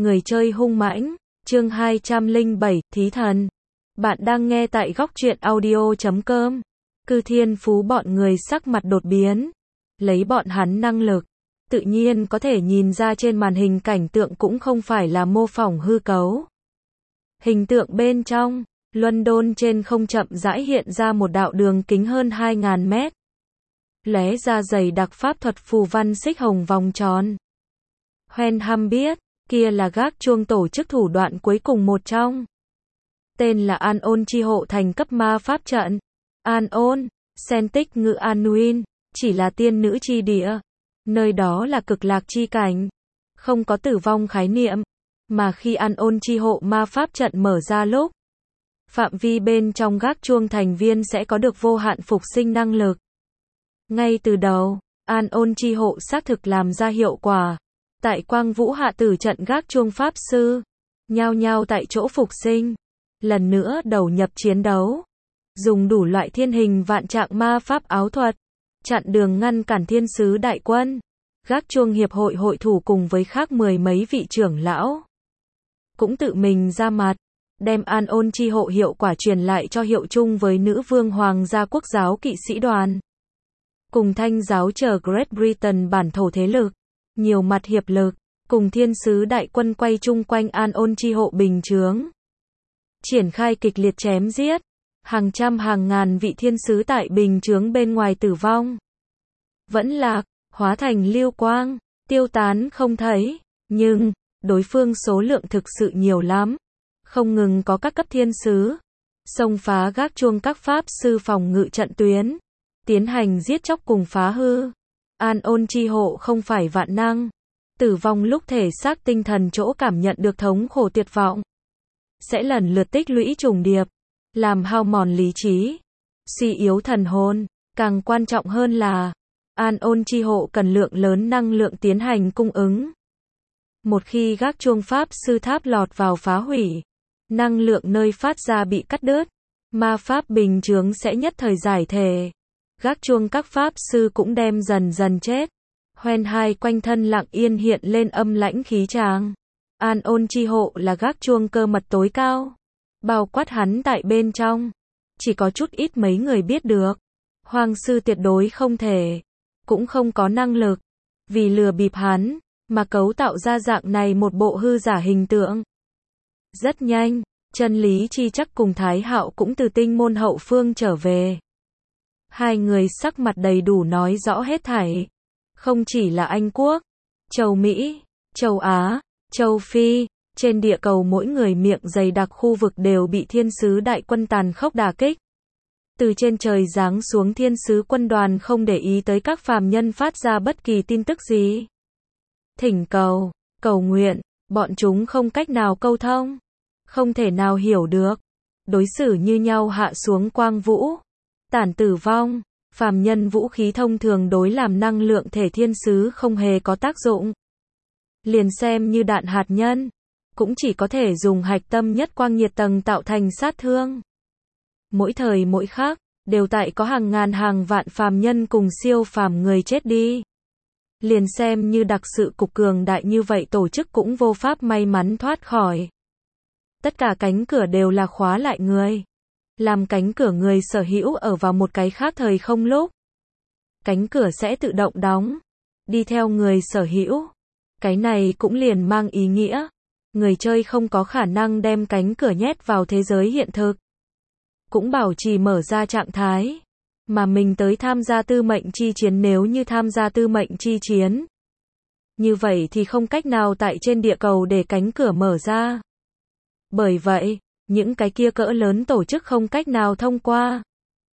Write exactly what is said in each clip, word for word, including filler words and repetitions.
Người chơi hung mãnh, chương hai trăm lẻ bảy, Thí thần. Bạn đang nghe tại góc truyện audio chấm com. Cư Thiên Phú bọn người sắc mặt đột biến. Lấy bọn hắn năng lực, tự nhiên có thể nhìn ra trên màn hình cảnh tượng cũng không phải là mô phỏng hư cấu. Hình tượng bên trong, London trên không chậm rãi hiện ra một đạo đường kính hơn hai nghìn mét. Lóe ra dày đặc pháp thuật phù văn xích hồng vòng tròn. Wenham biết, kia là gác chuông tổ chức thủ đoạn cuối cùng một trong. Tên là An-ôn chi hộ thành cấp ma pháp trận. An-ôn, Celtic ngữ Anduin, chỉ là tiên nữ chi địa. Nơi đó là cực lạc chi cảnh. Không có tử vong khái niệm. Mà khi An-ôn chi hộ ma pháp trận mở ra lúc, phạm vi bên trong gác chuông thành viên sẽ có được vô hạn phục sinh năng lực. Ngay từ đầu, An-ôn chi hộ xác thực làm ra hiệu quả. Tại Quang Vũ hạ tử trận gác chuông pháp sư, nhao nhao tại chỗ phục sinh, lần nữa đầu nhập chiến đấu, dùng đủ loại thiên hình vạn trạng ma pháp áo thuật, chặn đường ngăn cản thiên sứ đại quân. Gác chuông hiệp hội hội thủ cùng với khác mười mấy vị trưởng lão, cũng tự mình ra mặt, đem An-ôn chi hộ hiệu quả truyền lại cho hiệu chung với nữ vương hoàng gia quốc giáo kỵ sĩ đoàn. Cùng thanh giáo chờ Great Britain bản thổ thế lực. Nhiều mặt hiệp lực, cùng thiên sứ đại quân quay chung quanh An-ôn chi hộ bình chướng. Triển khai kịch liệt chém giết, hàng trăm hàng ngàn vị thiên sứ tại bình chướng bên ngoài tử vong. Vẫn lạc, hóa thành lưu quang, tiêu tán không thấy, nhưng, đối phương số lượng thực sự nhiều lắm. Không ngừng có các cấp thiên sứ, xông phá gác chuông các pháp sư phòng ngự trận tuyến, tiến hành giết chóc cùng phá hư. An-ôn chi hộ không phải vạn năng, tử vong lúc thể xác tinh thần chỗ cảm nhận được thống khổ tuyệt vọng, sẽ lần lượt tích lũy trùng điệp, làm hao mòn lý trí, suy yếu thần hồn. Càng quan trọng hơn là, An-ôn chi hộ cần lượng lớn năng lượng tiến hành cung ứng. Một khi gác chuông pháp sư tháp lọt vào phá hủy, năng lượng nơi phát ra bị cắt đứt, ma pháp bình chướng sẽ nhất thời giải thể. Gác chuông các pháp sư cũng đem dần dần chết. Hoen hai quanh thân lặng yên hiện lên âm lãnh khí tràng. An-ôn chi hộ là gác chuông cơ mật tối cao. Bao quát hắn tại bên trong. Chỉ có chút ít mấy người biết được. Hoàng sư tuyệt đối không thể. Cũng không có năng lực. Vì lừa bịp hắn, mà cấu tạo ra dạng này một bộ hư giả hình tượng. Rất nhanh, chân lý chi chắc cùng Thái Hạo cũng từ tinh môn hậu phương trở về. Hai người sắc mặt đầy đủ nói rõ hết thảy. Không chỉ là Anh Quốc, châu Mỹ, châu Á, châu Phi, trên địa cầu mỗi người miệng dày đặc khu vực đều bị thiên sứ đại quân tàn khốc đả kích. Từ trên trời giáng xuống thiên sứ quân đoàn không để ý tới các phàm nhân phát ra bất kỳ tin tức gì. Thỉnh cầu, cầu nguyện, bọn chúng không cách nào câu thông, không thể nào hiểu được. Đối xử như nhau hạ xuống quang vũ. Tản tử vong, phàm nhân vũ khí thông thường đối làm năng lượng thể thiên sứ không hề có tác dụng. Liền xem như đạn hạt nhân, cũng chỉ có thể dùng hạch tâm nhất quang nhiệt tầng tạo thành sát thương. Mỗi thời mỗi khác, đều tại có hàng ngàn hàng vạn phàm nhân cùng siêu phàm người chết đi. Liền xem như đặc sự cục cường đại như vậy tổ chức cũng vô pháp may mắn thoát khỏi. Tất cả cánh cửa đều là khóa lại người. Làm cánh cửa người sở hữu ở vào một cái khác thời không lúc, cánh cửa sẽ tự động đóng, đi theo người sở hữu. Cái này cũng liền mang ý nghĩa, người chơi không có khả năng đem cánh cửa nhét vào thế giới hiện thực, cũng bảo trì mở ra trạng thái, mà mình tới tham gia tư mệnh chi chiến. Nếu như tham gia tư mệnh chi chiến, như vậy thì không cách nào tại trên địa cầu để cánh cửa mở ra. Bởi vậy, những cái kia cỡ lớn tổ chức không cách nào thông qua.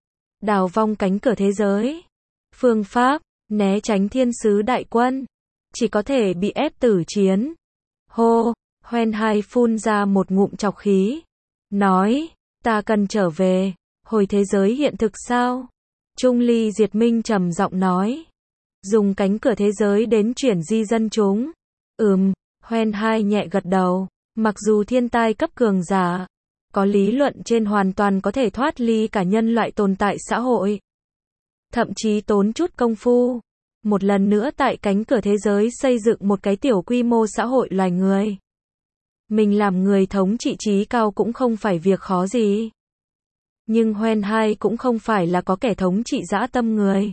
Đào vong cánh cửa thế giới. Phương pháp, né tránh thiên sứ đại quân. Chỉ có thể bị ép tử chiến. Hô, Hoen hai phun ra một ngụm trọc khí. Nói, ta cần trở về, hồi thế giới hiện thực sao? Trung Ly Diệt Minh trầm giọng nói. Dùng cánh cửa thế giới đến chuyển di dân chúng. Ừm, Hoen hai nhẹ gật đầu. Mặc dù thiên tai cấp cường giả, có lý luận trên hoàn toàn có thể thoát ly cả nhân loại tồn tại xã hội. Thậm chí tốn chút công phu, một lần nữa tại cánh cửa thế giới xây dựng một cái tiểu quy mô xã hội loài người. Mình làm người thống trị trí cao cũng không phải việc khó gì. Nhưng Hoen Hai cũng không phải là có kẻ thống trị dã tâm người.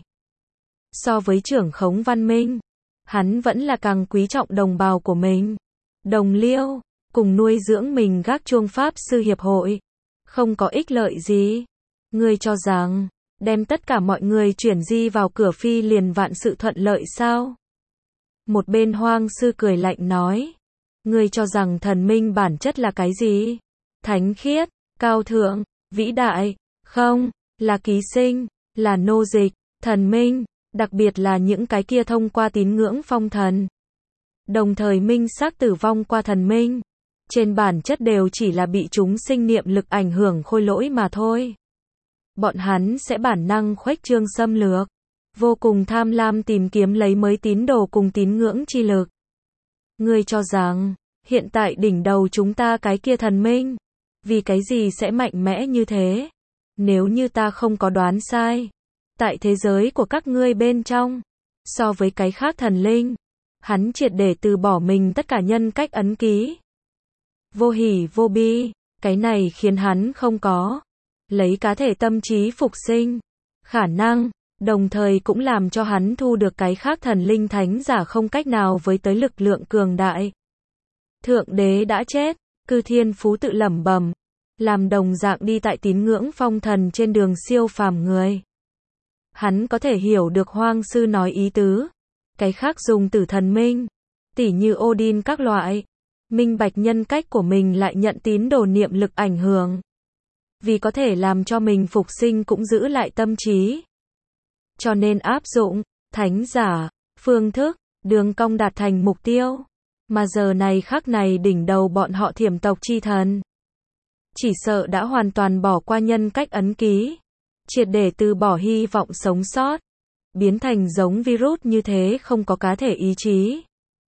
So với trưởng khống văn minh, hắn vẫn là càng quý trọng đồng bào của mình. Đồng liêu, cùng nuôi dưỡng mình gác chuông Pháp sư hiệp hội. Không có ích lợi gì. Ngươi cho rằng, đem tất cả mọi người chuyển di vào cửa phi liền vạn sự thuận lợi sao? Một bên hoang sư cười lạnh nói. Ngươi cho rằng thần minh bản chất là cái gì? Thánh khiết, cao thượng, vĩ đại, không, là ký sinh, là nô dịch, thần minh, đặc biệt là những cái kia thông qua tín ngưỡng phong thần. Đồng thời minh xác tử vong qua thần minh. Trên bản chất đều chỉ là bị chúng sinh niệm lực ảnh hưởng khôi lỗi mà thôi. Bọn hắn sẽ bản năng khuếch trương xâm lược. Vô cùng tham lam tìm kiếm lấy mới tín đồ cùng tín ngưỡng chi lực. Ngươi cho rằng, hiện tại đỉnh đầu chúng ta cái kia thần minh, vì cái gì sẽ mạnh mẽ như thế? Nếu như ta không có đoán sai, tại thế giới của các ngươi bên trong, so với cái khác thần linh, hắn triệt để từ bỏ mình tất cả nhân cách ấn ký. Vô hỉ vô bi, cái này khiến hắn không có lấy cá thể tâm trí phục sinh khả năng, đồng thời cũng làm cho hắn thu được cái khác thần linh thánh giả không cách nào với tới lực lượng cường đại. Thượng đế đã chết, Cư Thiên Phú tự lẩm bẩm, làm đồng dạng đi tại tín ngưỡng phong thần trên đường siêu phàm người. Hắn có thể hiểu được hoang sư nói ý tứ, cái khác dùng từ thần minh, tỉ như Odin các loại, minh bạch nhân cách của mình lại nhận tín đồ niệm lực ảnh hưởng. Vì có thể làm cho mình phục sinh cũng giữ lại tâm trí. Cho nên áp dụng, thánh giả, phương thức, đường cong đạt thành mục tiêu. Mà giờ này khắc này đỉnh đầu bọn họ thiểm tộc chi thần. Chỉ sợ đã hoàn toàn bỏ qua nhân cách ấn ký. Triệt để từ bỏ hy vọng sống sót. Biến thành giống virus như thế không có cá thể ý chí.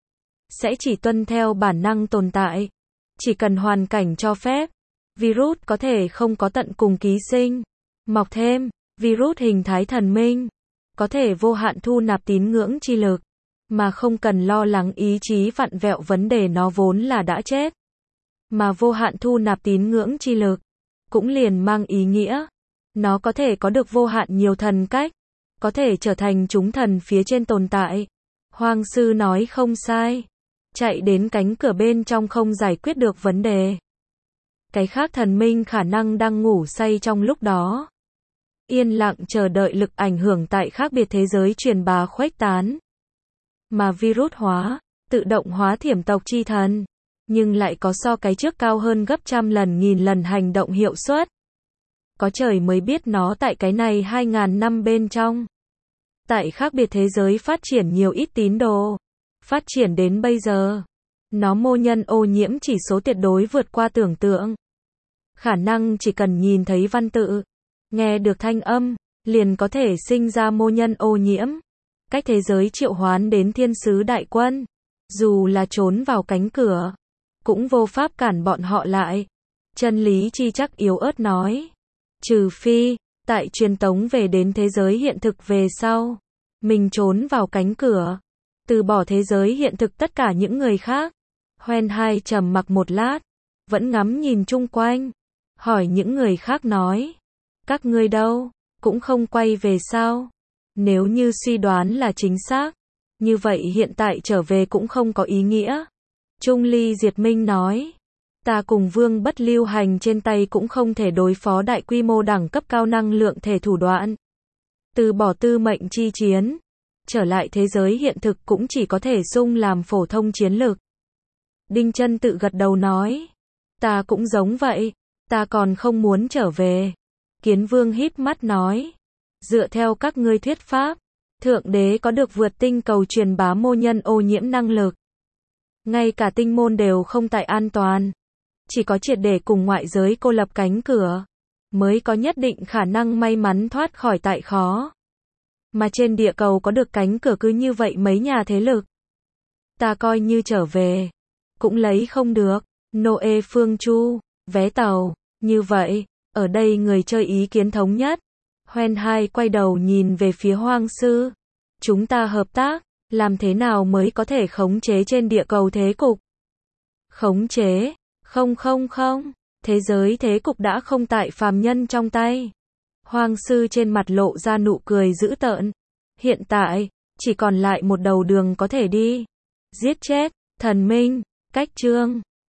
Sẽ chỉ tuân theo bản năng tồn tại. Chỉ cần hoàn cảnh cho phép. Virus có thể không có tận cùng ký sinh. Mọc thêm, virus hình thái thần minh. Có thể vô hạn thu nạp tín ngưỡng chi lực. Mà không cần lo lắng ý chí vặn vẹo vấn đề nó vốn là đã chết. Mà vô hạn thu nạp tín ngưỡng chi lực. Cũng liền mang ý nghĩa. Nó có thể có được vô hạn nhiều thần cách. Có thể trở thành chúng thần phía trên tồn tại. Hoang sư nói không sai. Chạy đến cánh cửa bên trong không giải quyết được vấn đề. Cái khác thần minh khả năng đang ngủ say trong lúc đó. Yên lặng chờ đợi lực ảnh hưởng tại khác biệt thế giới truyền bá khuếch tán. Mà virus hóa, tự động hóa thiểm tộc chi thần. Nhưng lại có so cái trước cao hơn gấp trăm lần nghìn lần hành động hiệu suất. Có trời mới biết nó tại cái này hai ngàn năm bên trong. Tại khác biệt thế giới phát triển nhiều ít tín đồ. Phát triển đến bây giờ. Nó mô nhân ô nhiễm chỉ số tuyệt đối vượt qua tưởng tượng. Khả năng chỉ cần nhìn thấy văn tự, nghe được thanh âm, liền có thể sinh ra mô nhân ô nhiễm. Cách thế giới triệu hoán đến thiên sứ đại quân. Dù là trốn vào cánh cửa, cũng vô pháp cản bọn họ lại. Chân lý chi chắc yếu ớt nói. Trừ phi, tại truyền tống về đến thế giới hiện thực về sau. Mình trốn vào cánh cửa. Từ bỏ thế giới hiện thực tất cả những người khác. Hoen Hai trầm mặc một lát. Vẫn ngắm nhìn chung quanh. Hỏi những người khác nói. Các ngươi đâu? Cũng không quay về sao? Nếu như suy đoán là chính xác. Như vậy hiện tại trở về cũng không có ý nghĩa. Trung Ly Diệt Minh nói. Ta cùng Vương Bất lưu hành trên tay cũng không thể đối phó đại quy mô đẳng cấp cao năng lượng thể thủ đoạn. Từ bỏ tư mệnh chi chiến. Trở lại thế giới hiện thực cũng chỉ có thể sung làm phổ thông chiến lược. Đinh Chân tự gật đầu nói. Ta cũng giống vậy. Ta còn không muốn trở về. Kiến Vương híp mắt nói. Dựa theo các ngươi thuyết pháp, Thượng Đế có được vượt tinh cầu truyền bá mô nhân ô nhiễm năng lực. Ngay cả tinh môn đều không tại an toàn. Chỉ có triệt để cùng ngoại giới cô lập cánh cửa, mới có nhất định khả năng may mắn thoát khỏi tại khó. Mà trên địa cầu có được cánh cửa cứ như vậy mấy nhà thế lực. Ta coi như trở về, cũng lấy không được. Noe Phương Chu, vé tàu, như vậy, ở đây người chơi ý kiến thống nhất. Hoen Hai quay đầu nhìn về phía Hoang Sư. Chúng ta hợp tác, làm thế nào mới có thể khống chế trên địa cầu thế cục? Khống chế, Không không không, thế giới thế cục đã không tại phàm nhân trong tay. Hoang sư trên mặt lộ ra nụ cười dữ tợn. Hiện tại, chỉ còn lại một đầu đường có thể đi. Giết chết, thần minh, cách chương.